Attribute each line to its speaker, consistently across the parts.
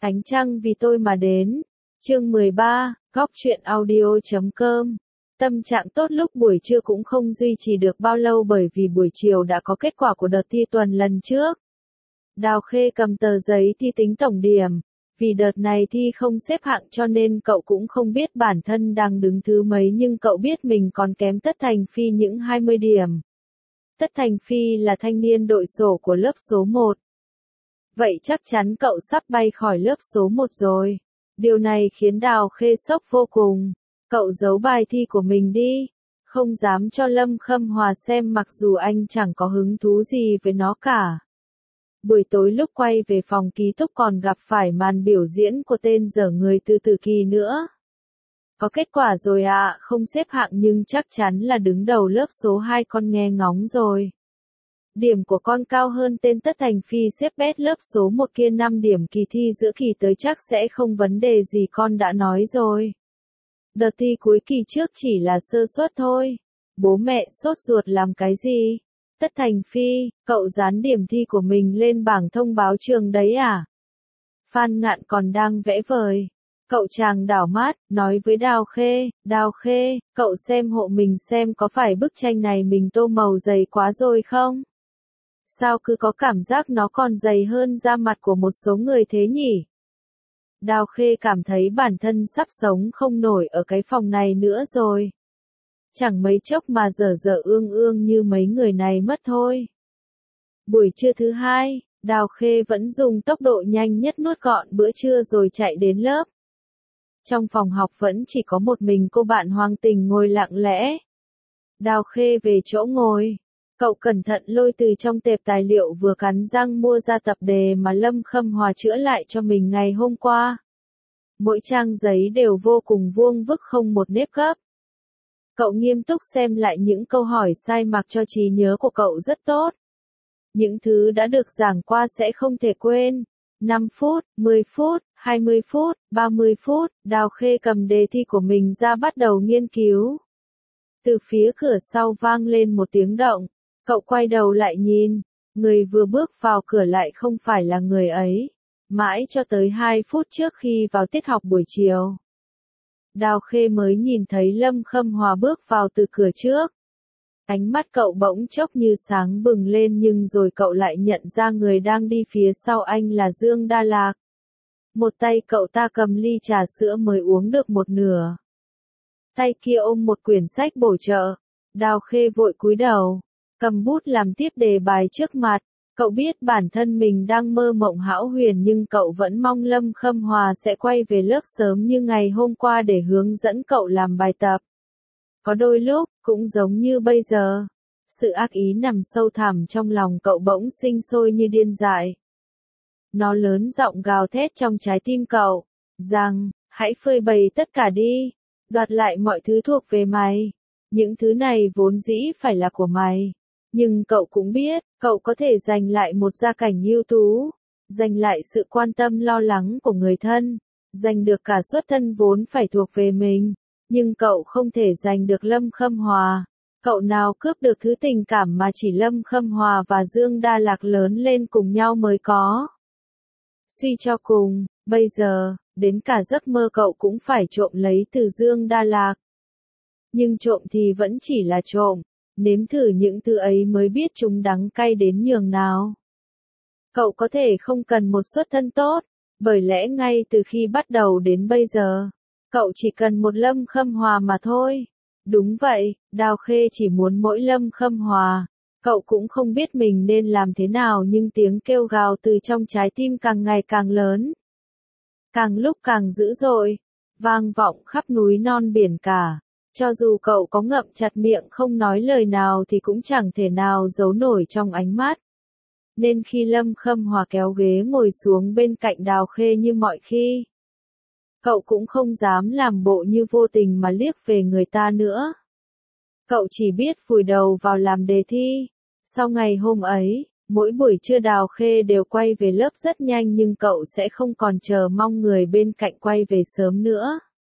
Speaker 1: Ánh trăng vì tôi mà đến. Chương 13, góc truyện audio.com. Tâm trạng tốt lúc buổi trưa cũng không duy trì được bao lâu bởi vì buổi chiều đã có kết quả của đợt thi tuần lần trước. Đào Khê cầm tờ giấy thi tính tổng điểm. Vì đợt này thi không xếp hạng cho nên cậu cũng không biết bản thân đang đứng thứ mấy, nhưng cậu biết mình còn kém Tất Thành Phi những 20 điểm. Tất Thành Phi là thanh niên đội sổ của lớp số 1. Vậy chắc chắn cậu sắp bay khỏi lớp số 1 rồi. Điều này khiến Đào Khê sốc vô cùng. Cậu giấu bài thi của mình đi. Không dám cho Lâm Khâm Hòa xem mặc dù anh chẳng có hứng thú gì với nó cả. Buổi tối lúc quay về phòng ký túc còn gặp phải màn biểu diễn của tên dở người từ Tử Kỳ nữa. Có kết quả rồi ạ, không xếp hạng nhưng chắc chắn là đứng đầu lớp số 2, con nghe ngóng rồi. Điểm của con cao hơn tên Tất Thành Phi xếp bét lớp số 1 kia 5 điểm, kỳ thi giữa kỳ tới chắc sẽ không vấn đề gì, con đã nói rồi. Đợt thi cuối kỳ trước chỉ là sơ suất thôi. Bố mẹ sốt ruột làm cái gì? Tất Thành Phi, cậu dán điểm thi của mình lên bảng thông báo trường đấy à? Phan Ngạn còn đang vẽ vời. Cậu chàng đảo mắt, nói với Đào Khê, cậu xem hộ mình xem có phải bức tranh này mình tô màu dày quá rồi không? Sao cứ có cảm giác nó còn dày hơn da mặt của một số người thế nhỉ? Đào Khê cảm thấy bản thân sắp sống không nổi ở cái phòng này nữa rồi. Chẳng mấy chốc mà dở ương ương như mấy người này mất thôi. Buổi trưa thứ hai, Đào Khê vẫn dùng tốc độ nhanh nhất nuốt gọn bữa trưa rồi chạy đến lớp. Trong phòng học vẫn chỉ có một mình cô bạn Hoàng Tình ngồi lặng lẽ. Đào Khê về chỗ ngồi. Cậu cẩn thận lôi từ trong tệp tài liệu vừa cắn răng mua ra tập đề mà Lâm Khâm Hòa chữa lại cho mình ngày hôm qua. Mỗi trang giấy đều vô cùng vuông vức không một nếp gấp. Cậu nghiêm túc xem lại những câu hỏi sai mặc cho trí nhớ của cậu rất tốt. Những thứ đã được giảng qua sẽ không thể quên. 5 phút, 10 phút, 20 phút, 30 phút, Đào Khê cầm đề thi của mình ra bắt đầu nghiên cứu. Từ phía cửa sau vang lên một tiếng động. Cậu quay đầu lại nhìn. Người vừa bước vào cửa lại không phải là người ấy. Mãi cho tới 2 phút trước khi vào tiết học buổi chiều, Đào Khê mới nhìn thấy Lâm Khâm Hòa bước vào từ cửa trước. Ánh mắt cậu bỗng chốc như sáng bừng lên, nhưng rồi cậu lại nhận ra người đang đi phía sau anh là Dương Đa Lạc. Một tay cậu ta cầm ly trà sữa mới uống được một nửa. Tay kia ôm một quyển sách bổ trợ. Đào Khê vội cúi đầu, cầm bút làm tiếp đề bài trước mặt. Cậu biết bản thân mình đang mơ mộng hão huyền, nhưng cậu vẫn mong Lâm Khâm Hòa sẽ quay về lớp sớm như ngày hôm qua để hướng dẫn cậu làm bài tập. Có đôi lúc, cũng giống như bây giờ, sự ác ý nằm sâu thẳm trong lòng cậu bỗng sinh sôi như điên dại. Nó lớn giọng gào thét trong trái tim cậu, rằng, hãy phơi bày tất cả đi, đoạt lại mọi thứ thuộc về mày. Những thứ này vốn dĩ phải là của mày. Nhưng cậu cũng biết, cậu có thể giành lại một gia cảnh ưu tú, giành lại sự quan tâm lo lắng của người thân, giành được cả xuất thân vốn phải thuộc về mình. Nhưng cậu không thể giành được Lâm Khâm Hòa. Cậu nào cướp được thứ tình cảm mà chỉ Lâm Khâm Hòa và Dương Đa Lạc lớn lên cùng nhau mới có. Suy cho cùng, bây giờ, đến cả giấc mơ cậu cũng phải trộm lấy từ Dương Đa Lạc. Nhưng trộm thì vẫn chỉ là trộm. Nếm thử những thứ ấy mới biết chúng đắng cay đến nhường nào. Cậu có thể không cần một xuất thân tốt, bởi lẽ ngay từ khi bắt đầu đến bây giờ, cậu chỉ cần một Lâm Khâm Hòa mà thôi. Đúng vậy, Đào Khê chỉ muốn mỗi Lâm Khâm Hòa. Cậu cũng không biết mình nên làm thế nào, nhưng tiếng kêu gào từ trong trái tim càng ngày càng lớn. Càng lúc càng dữ dội, vang vọng khắp núi non biển cả. Cho dù cậu có ngậm chặt miệng không nói lời nào thì cũng chẳng thể nào giấu nổi trong ánh mắt. Nên khi Lâm Khâm Hòa kéo ghế ngồi xuống bên cạnh Đào Khê như mọi khi, cậu cũng không dám làm bộ như vô tình mà liếc về người ta nữa. Cậu chỉ biết vùi đầu vào làm đề thi. Sau ngày hôm ấy, mỗi buổi trưa Đào Khê đều quay về lớp rất nhanh, nhưng cậu sẽ không còn chờ mong người bên cạnh quay về sớm nữa.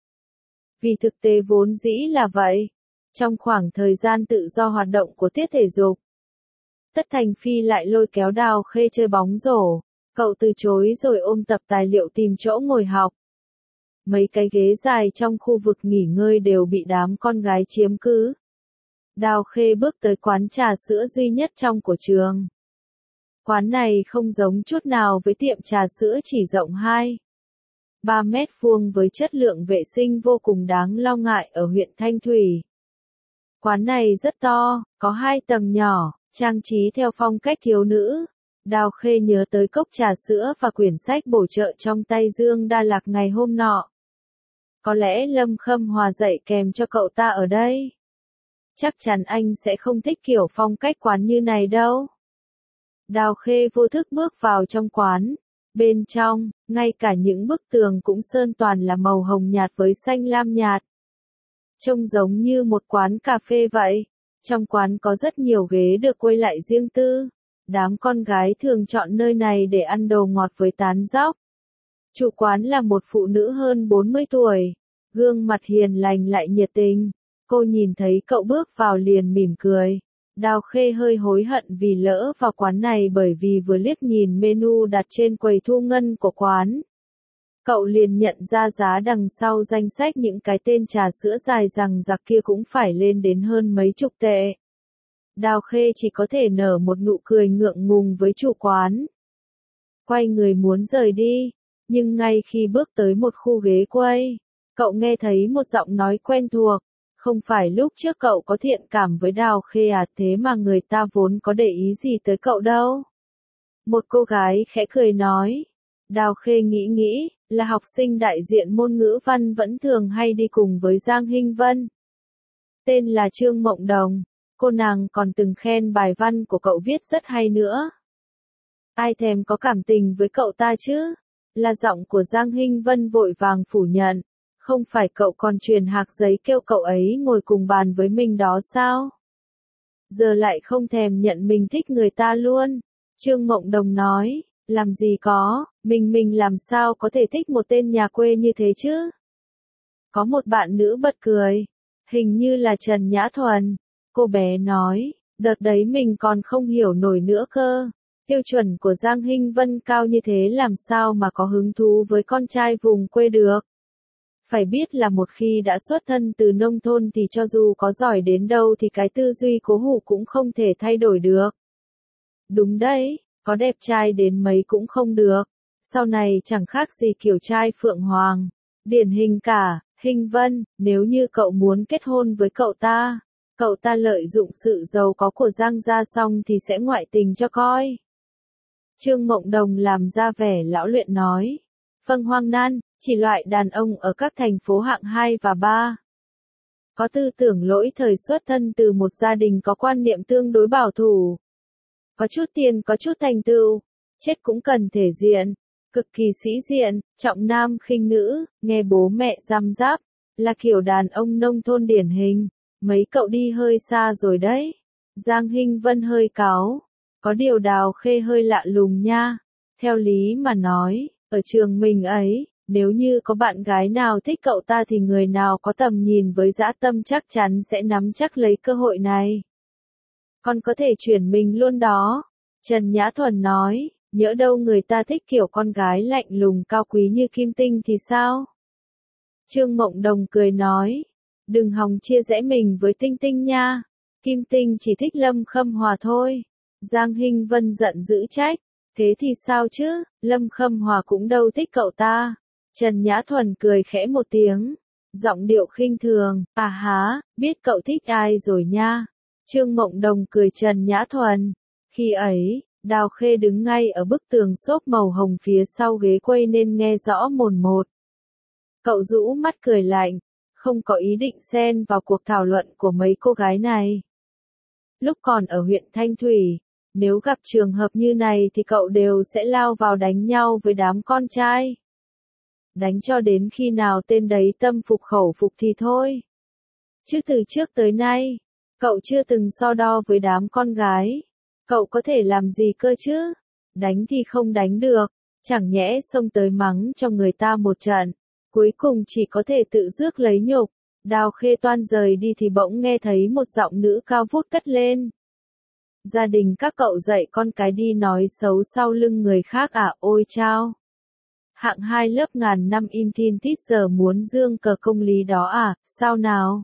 Speaker 1: Vì thực tế vốn dĩ là vậy. Trong khoảng thời gian tự do hoạt động của tiết thể dục, Tất Thành Phi lại lôi kéo Đào Khê chơi bóng rổ. Cậu từ chối rồi ôm tập tài liệu tìm chỗ ngồi học. Mấy cái ghế dài trong khu vực nghỉ ngơi đều bị đám con gái chiếm cứ. Đào Khê bước tới quán trà sữa duy nhất trong của trường. Quán này không giống chút nào với tiệm trà sữa chỉ rộng 3 mét vuông với chất lượng vệ sinh vô cùng đáng lo ngại ở huyện Thanh Thủy. Quán này rất to, có 2 tầng nhỏ, trang trí theo phong cách thiếu nữ. Đào Khê nhớ tới cốc trà sữa và quyển sách bổ trợ trong tay Dương Đa Lạc ngày hôm nọ. Có lẽ Lâm Khâm Hòa dạy kèm cho cậu ta ở đây. Chắc chắn anh sẽ không thích kiểu phong cách quán như này đâu. Đào Khê vô thức bước vào trong quán. Bên trong, ngay cả những bức tường cũng sơn toàn là màu hồng nhạt với xanh lam nhạt. Trông giống như một quán cà phê vậy. Trong quán có rất nhiều ghế được quây lại riêng tư. Đám con gái thường chọn nơi này để ăn đồ ngọt với tán dóc. Chủ quán là một phụ nữ hơn 40 tuổi. Gương mặt hiền lành lại nhiệt tình. Cô nhìn thấy cậu bước vào liền mỉm cười. Đào Khê hơi hối hận vì lỡ vào quán này bởi vì vừa liếc nhìn menu đặt trên quầy thu ngân của quán. Cậu liền nhận ra giá đằng sau danh sách những cái tên trà sữa dài rằng giặc kia cũng phải lên đến hơn mấy chục tệ. Đào Khê chỉ có thể nở một nụ cười ngượng ngùng với chủ quán. Quay người muốn rời đi, nhưng ngay khi bước tới một khu ghế quay, cậu nghe thấy một giọng nói quen thuộc. Không phải lúc trước cậu có thiện cảm với Đào Khê à, thế mà người ta vốn có để ý gì tới cậu đâu. Một cô gái khẽ cười nói. Đào Khê nghĩ, là học sinh đại diện môn ngữ văn vẫn thường hay đi cùng với Giang Hinh Vân. Tên là Trương Mộng Đồng, cô nàng còn từng khen bài văn của cậu viết rất hay nữa. Ai thèm có cảm tình với cậu ta chứ? Là giọng của Giang Hinh Vân vội vàng phủ nhận. Không phải cậu còn truyền hạc giấy kêu cậu ấy ngồi cùng bàn với mình đó sao? Giờ lại không thèm nhận mình thích người ta luôn. Trương Mộng Đồng nói, làm gì có, mình làm sao có thể thích một tên nhà quê như thế chứ? Có một bạn nữ bật cười, hình như là Trần Nhã Thuần. Cô bé nói, đợt đấy mình còn không hiểu nổi nữa cơ. Tiêu chuẩn của Giang Hinh Vân cao như thế làm sao mà có hứng thú với con trai vùng quê được. Phải biết là một khi đã xuất thân từ nông thôn thì cho dù có giỏi đến đâu thì cái tư duy cố hữu cũng không thể thay đổi được. Đúng đấy, có đẹp trai đến mấy cũng không được. Sau này chẳng khác gì kiểu trai Phượng Hoàng. Điển hình cả, Hinh Vân, nếu như cậu muốn kết hôn với cậu ta lợi dụng sự giàu có của Giang gia xong thì sẽ ngoại tình cho coi. Trương Mộng Đồng làm ra vẻ lão luyện nói. Vâng Hoang Nan, chỉ loại đàn ông ở các thành phố hạng 2 và 3. Có tư tưởng lỗi thời xuất thân từ một gia đình có quan niệm tương đối bảo thủ. Có chút tiền có chút thành tựu, chết cũng cần thể diện, cực kỳ sĩ diện, trọng nam khinh nữ, nghe bố mẹ răm ráp, là kiểu đàn ông nông thôn điển hình. Mấy cậu đi hơi xa rồi đấy. Giang Hinh Vân hơi cáu. Có điều Đào Khê hơi lạ lùng nha. Theo lý mà nói, ở trường mình ấy, nếu như có bạn gái nào thích cậu ta thì người nào có tầm nhìn với dã tâm chắc chắn sẽ nắm chắc lấy cơ hội này. Con có thể chuyển mình luôn đó. Trần Nhã Thuần nói, nhỡ đâu người ta thích kiểu con gái lạnh lùng cao quý như Kim Tinh thì sao? Trương Mộng Đồng cười nói, đừng hòng chia rẽ mình với Tinh Tinh nha. Kim Tinh chỉ thích Lâm Khâm Hòa thôi. Giang Hinh Vân giận dữ trách. Thế thì sao chứ, Lâm Khâm Hòa cũng đâu thích cậu ta. Trần Nhã Thuần cười khẽ một tiếng. Giọng điệu khinh thường, à há, biết cậu thích ai rồi nha. Trương Mộng Đồng cười Trần Nhã Thuần. Khi ấy, Đào Khê đứng ngay ở bức tường xốp màu hồng phía sau ghế quay nên nghe rõ mồn một. Cậu rũ mắt cười lạnh, không có ý định xen vào cuộc thảo luận của mấy cô gái này. Lúc còn ở huyện Thanh Thủy, nếu gặp trường hợp như này thì cậu đều sẽ lao vào đánh nhau với đám con trai. Đánh cho đến khi nào tên đấy tâm phục khẩu phục thì thôi. Chứ từ trước tới nay, cậu chưa từng so đo với đám con gái. Cậu có thể làm gì cơ chứ? Đánh thì không đánh được, chẳng nhẽ xông tới mắng cho người ta một trận. Cuối cùng chỉ có thể tự rước lấy nhục. Đào Khê toan rời đi thì bỗng nghe thấy một giọng nữ cao vút cất lên. Gia đình các cậu dạy con cái đi nói xấu sau lưng người khác à, ôi chao. Hạng 2 lớp ngàn năm im thin tít giờ muốn dương cờ công lý đó à, sao nào?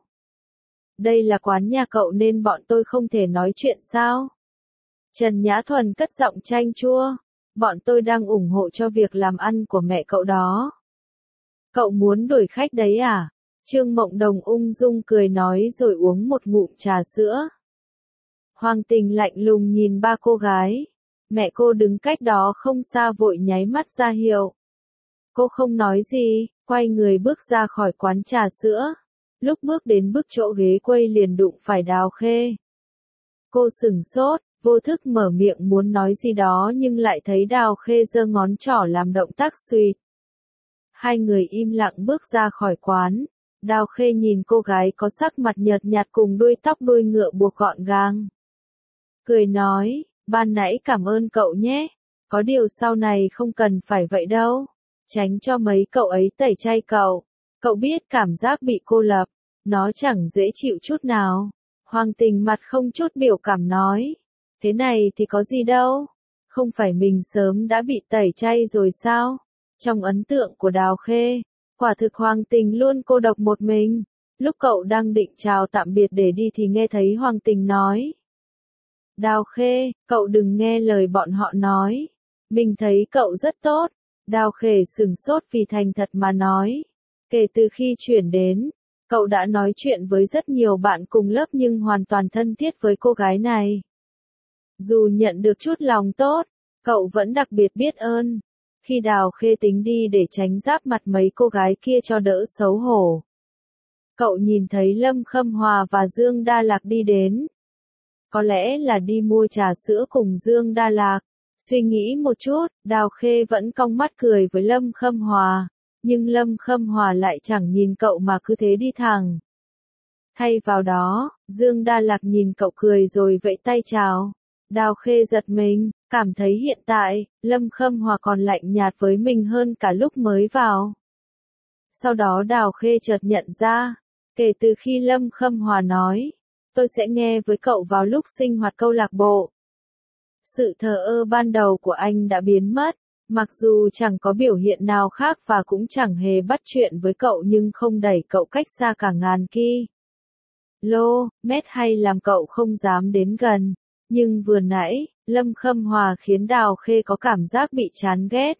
Speaker 1: Đây là quán nhà cậu nên bọn tôi không thể nói chuyện sao? Trần Nhã Thuần cất giọng chanh chua. Bọn tôi đang ủng hộ cho việc làm ăn của mẹ cậu đó. Cậu muốn đuổi khách đấy à? Trương Mộng Đồng ung dung cười nói rồi uống một ngụm trà sữa. Hoàng Tình lạnh lùng nhìn ba cô gái. Mẹ cô đứng cách đó không xa vội nháy mắt ra hiệu. Cô không nói gì, quay người bước ra khỏi quán trà sữa. Lúc bước đến bước chỗ ghế quầy liền đụng phải Đào Khê. Cô sửng sốt, vô thức mở miệng muốn nói gì đó nhưng lại thấy Đào Khê giơ ngón trỏ làm động tác xuỵt. Hai người im lặng bước ra khỏi quán. Đào Khê nhìn cô gái có sắc mặt nhợt nhạt cùng đuôi tóc đuôi ngựa buộc gọn gàng. Cười nói, ban nãy cảm ơn cậu nhé. Có điều sau này không cần phải vậy đâu. Tránh cho mấy cậu ấy tẩy chay cậu. Cậu biết cảm giác bị cô lập. Nó chẳng dễ chịu chút nào. Hoàng Tình mặt không chút biểu cảm nói. Thế này thì có gì đâu. Không phải mình sớm đã bị tẩy chay rồi sao? Trong ấn tượng của Đào Khê, quả thực Hoàng Tình luôn cô độc một mình. Lúc cậu đang định chào tạm biệt để đi thì nghe thấy Hoàng Tình nói. Đào Khê, cậu đừng nghe lời bọn họ nói. Mình thấy cậu rất tốt. Đào Khê sửng sốt vì thành thật mà nói. Kể từ khi chuyển đến, cậu đã nói chuyện với rất nhiều bạn cùng lớp nhưng hoàn toàn thân thiết với cô gái này. Dù nhận được chút lòng tốt, cậu vẫn đặc biệt biết ơn. Khi Đào Khê tính đi để tránh giáp mặt mấy cô gái kia cho đỡ xấu hổ. Cậu nhìn thấy Lâm Khâm Hòa và Dương Đa Lạc đi đến. Có lẽ là đi mua trà sữa cùng Dương Đa Lạc. Suy nghĩ một chút, Đào Khê vẫn cong mắt cười với Lâm Khâm Hòa. Nhưng Lâm Khâm Hòa lại chẳng nhìn cậu mà cứ thế đi thẳng. Thay vào đó, Dương Đa Lạc nhìn cậu cười rồi vẫy tay chào. Đào Khê giật mình, cảm thấy hiện tại, Lâm Khâm Hòa còn lạnh nhạt với mình hơn cả lúc mới vào. Sau đó Đào Khê chợt nhận ra, kể từ khi Lâm Khâm Hòa nói, tôi sẽ nghe với cậu vào lúc sinh hoạt câu lạc bộ. Sự thờ ơ ban đầu của anh đã biến mất, mặc dù chẳng có biểu hiện nào khác và cũng chẳng hề bắt chuyện với cậu nhưng không đẩy cậu cách xa cả ngàn km hay làm cậu không dám đến gần. Nhưng vừa nãy, Lâm Khâm Hòa khiến Đào Khê có cảm giác bị chán ghét.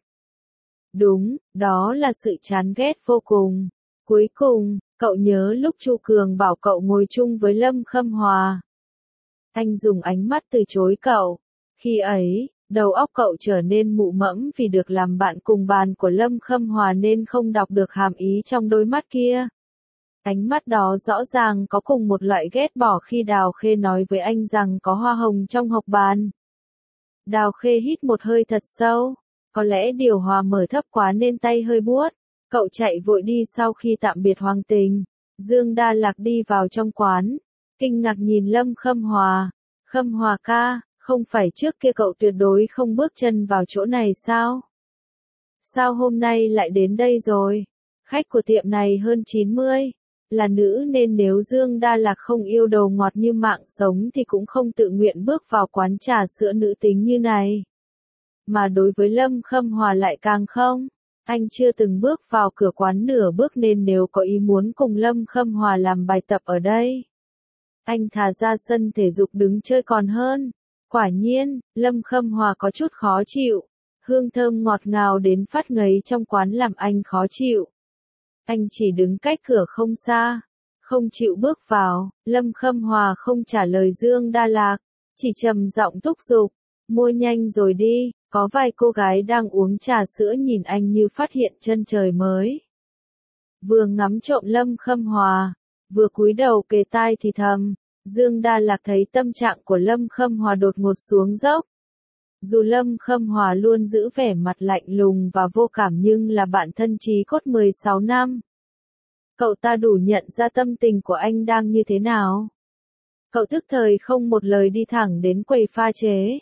Speaker 1: Đúng, đó là sự chán ghét vô cùng. Cuối cùng, cậu nhớ lúc Chu Cường bảo cậu ngồi chung với Lâm Khâm Hòa. Anh dùng ánh mắt từ chối cậu. Khi ấy, đầu óc cậu trở nên mụ mẫm vì được làm bạn cùng bàn của Lâm Khâm Hòa nên không đọc được hàm ý trong đôi mắt kia. Ánh mắt đó rõ ràng có cùng một loại ghét bỏ khi Đào Khê nói với anh rằng có hoa hồng trong hộp bàn. Đào Khê hít một hơi thật sâu. Có lẽ điều hòa mở thấp quá nên tay hơi buốt. Cậu chạy vội đi sau khi tạm biệt Hoàng Tình. Dương Đa Lạc đi vào trong quán. Kinh ngạc nhìn Lâm Khâm Hòa. Khâm Hòa ca, không phải trước kia cậu tuyệt đối không bước chân vào chỗ này sao? Sao hôm nay lại đến đây rồi? Khách của tiệm này hơn 90. Là nữ nên nếu Dương Đa Lạc không yêu đồ ngọt như mạng sống thì cũng không tự nguyện bước vào quán trà sữa nữ tính như này. Mà đối với Lâm Khâm Hòa lại càng không. Anh chưa từng bước vào cửa quán nửa bước nên nếu có ý muốn cùng Lâm Khâm Hòa làm bài tập ở đây, anh thà ra sân thể dục đứng chơi còn hơn. Quả nhiên, Lâm Khâm Hòa có chút khó chịu. Hương thơm ngọt ngào đến phát ngấy trong quán làm anh khó chịu. Anh chỉ đứng cách cửa không xa, không chịu bước vào. Lâm Khâm Hòa không trả lời Dương Đa Lạc, chỉ trầm giọng thúc giục, mua nhanh rồi đi. Có vài cô gái đang uống trà sữa nhìn anh như phát hiện chân trời mới. Vừa ngắm trộm Lâm Khâm Hòa, vừa cúi đầu kề tai thì thầm. Dương Đa Lạc thấy tâm trạng của Lâm Khâm Hòa đột ngột xuống dốc. Dù Lâm Khâm Hòa luôn giữ vẻ mặt lạnh lùng và vô cảm nhưng là bạn thân chí cốt 16 năm. Cậu ta đủ nhận ra tâm tình của anh đang như thế nào. Cậu tức thời không một lời đi thẳng đến quầy pha chế.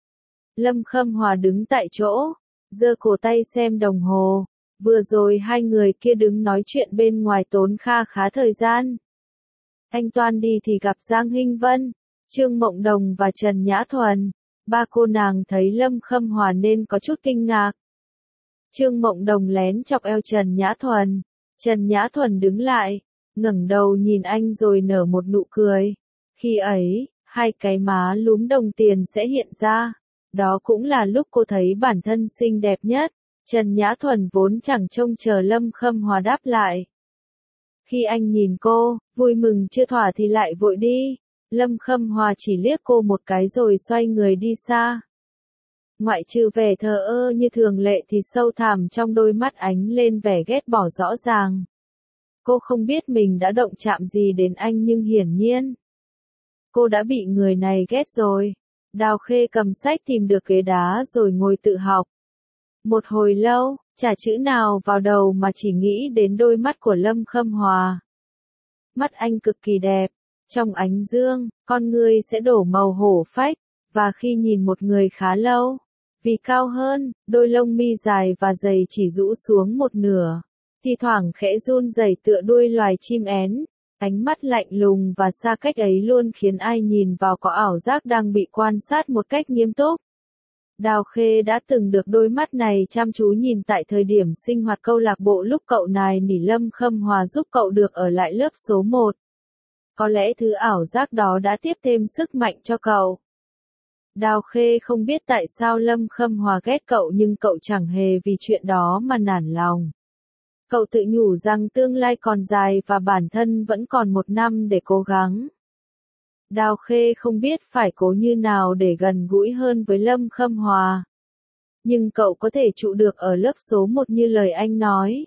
Speaker 1: Lâm Khâm Hòa đứng tại chỗ, giơ cổ tay xem đồng hồ. Vừa rồi hai người kia đứng nói chuyện bên ngoài tốn kha khá thời gian. Anh toan đi thì gặp Giang Hinh Vân. Trương Mộng Đồng và Trần Nhã Thuần. Ba cô nàng thấy Lâm Khâm Hòa nên có chút kinh ngạc. Trương Mộng Đồng lén chọc eo Trần Nhã Thuần. Trần Nhã Thuần đứng lại, ngẩng đầu nhìn anh rồi nở một nụ cười. Khi ấy, hai cái má lúm đồng tiền sẽ hiện ra. Đó cũng là lúc cô thấy bản thân xinh đẹp nhất. Trần Nhã Thuần vốn chẳng trông chờ Lâm Khâm Hòa đáp lại. Khi anh nhìn cô, vui mừng chưa thỏa thì lại vội đi. Lâm Khâm Hòa chỉ liếc cô một cái rồi xoay người đi xa. Ngoại trừ vẻ thờ ơ như thường lệ thì sâu thẳm trong đôi mắt ánh lên vẻ ghét bỏ rõ ràng. Cô không biết mình đã động chạm gì đến anh nhưng hiển nhiên cô đã bị người này ghét rồi. Đào Khê cầm sách tìm được ghế đá rồi ngồi tự học. Một hồi lâu, chả chữ nào vào đầu mà chỉ nghĩ đến đôi mắt của Lâm Khâm Hòa. Mắt anh cực kỳ đẹp, trong ánh dương, con người sẽ đổ màu hổ phách, và khi nhìn một người khá lâu, vì cao hơn, đôi lông mi dài và dày chỉ rũ xuống một nửa, thì thoảng khẽ run rẩy tựa đuôi loài chim én. Ánh mắt lạnh lùng và xa cách ấy luôn khiến ai nhìn vào có ảo giác đang bị quan sát một cách nghiêm túc. Đào Khê đã từng được đôi mắt này chăm chú nhìn tại thời điểm sinh hoạt câu lạc bộ lúc cậu nài nỉ Lâm Khâm Hòa giúp cậu được ở lại lớp số 1. Có lẽ thứ ảo giác đó đã tiếp thêm sức mạnh cho cậu. Đào Khê không biết tại sao Lâm Khâm Hòa ghét cậu nhưng cậu chẳng hề vì chuyện đó mà nản lòng. Cậu tự nhủ rằng tương lai còn dài và bản thân vẫn còn 1 năm để cố gắng. Đào Khê không biết phải cố như nào để gần gũi hơn với Lâm Khâm Hòa. Nhưng cậu có thể trụ được ở lớp số 1 như lời anh nói.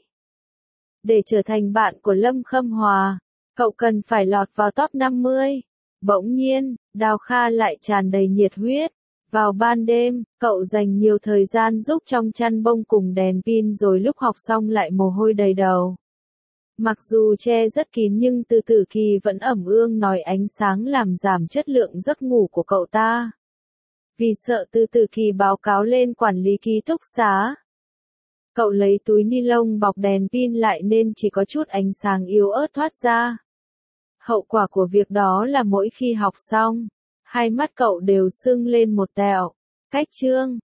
Speaker 1: Để trở thành bạn của Lâm Khâm Hòa, cậu cần phải lọt vào top 50. Bỗng nhiên, Đào Kha lại tràn đầy nhiệt huyết. Vào ban đêm, cậu dành nhiều thời gian giúp trong chăn bông cùng đèn pin rồi lúc học xong lại mồ hôi đầy đầu. Mặc dù che rất kín nhưng Từ Tử Kỳ vẫn ẩm ương nói ánh sáng làm giảm chất lượng giấc ngủ của cậu ta. Vì sợ Từ Tử Kỳ báo cáo lên quản lý ký túc xá, cậu lấy túi ni lông bọc đèn pin lại nên chỉ có chút ánh sáng yếu ớt thoát ra. Hậu quả của việc đó là mỗi khi học xong, hai mắt cậu đều sưng lên một tẹo. Cách chương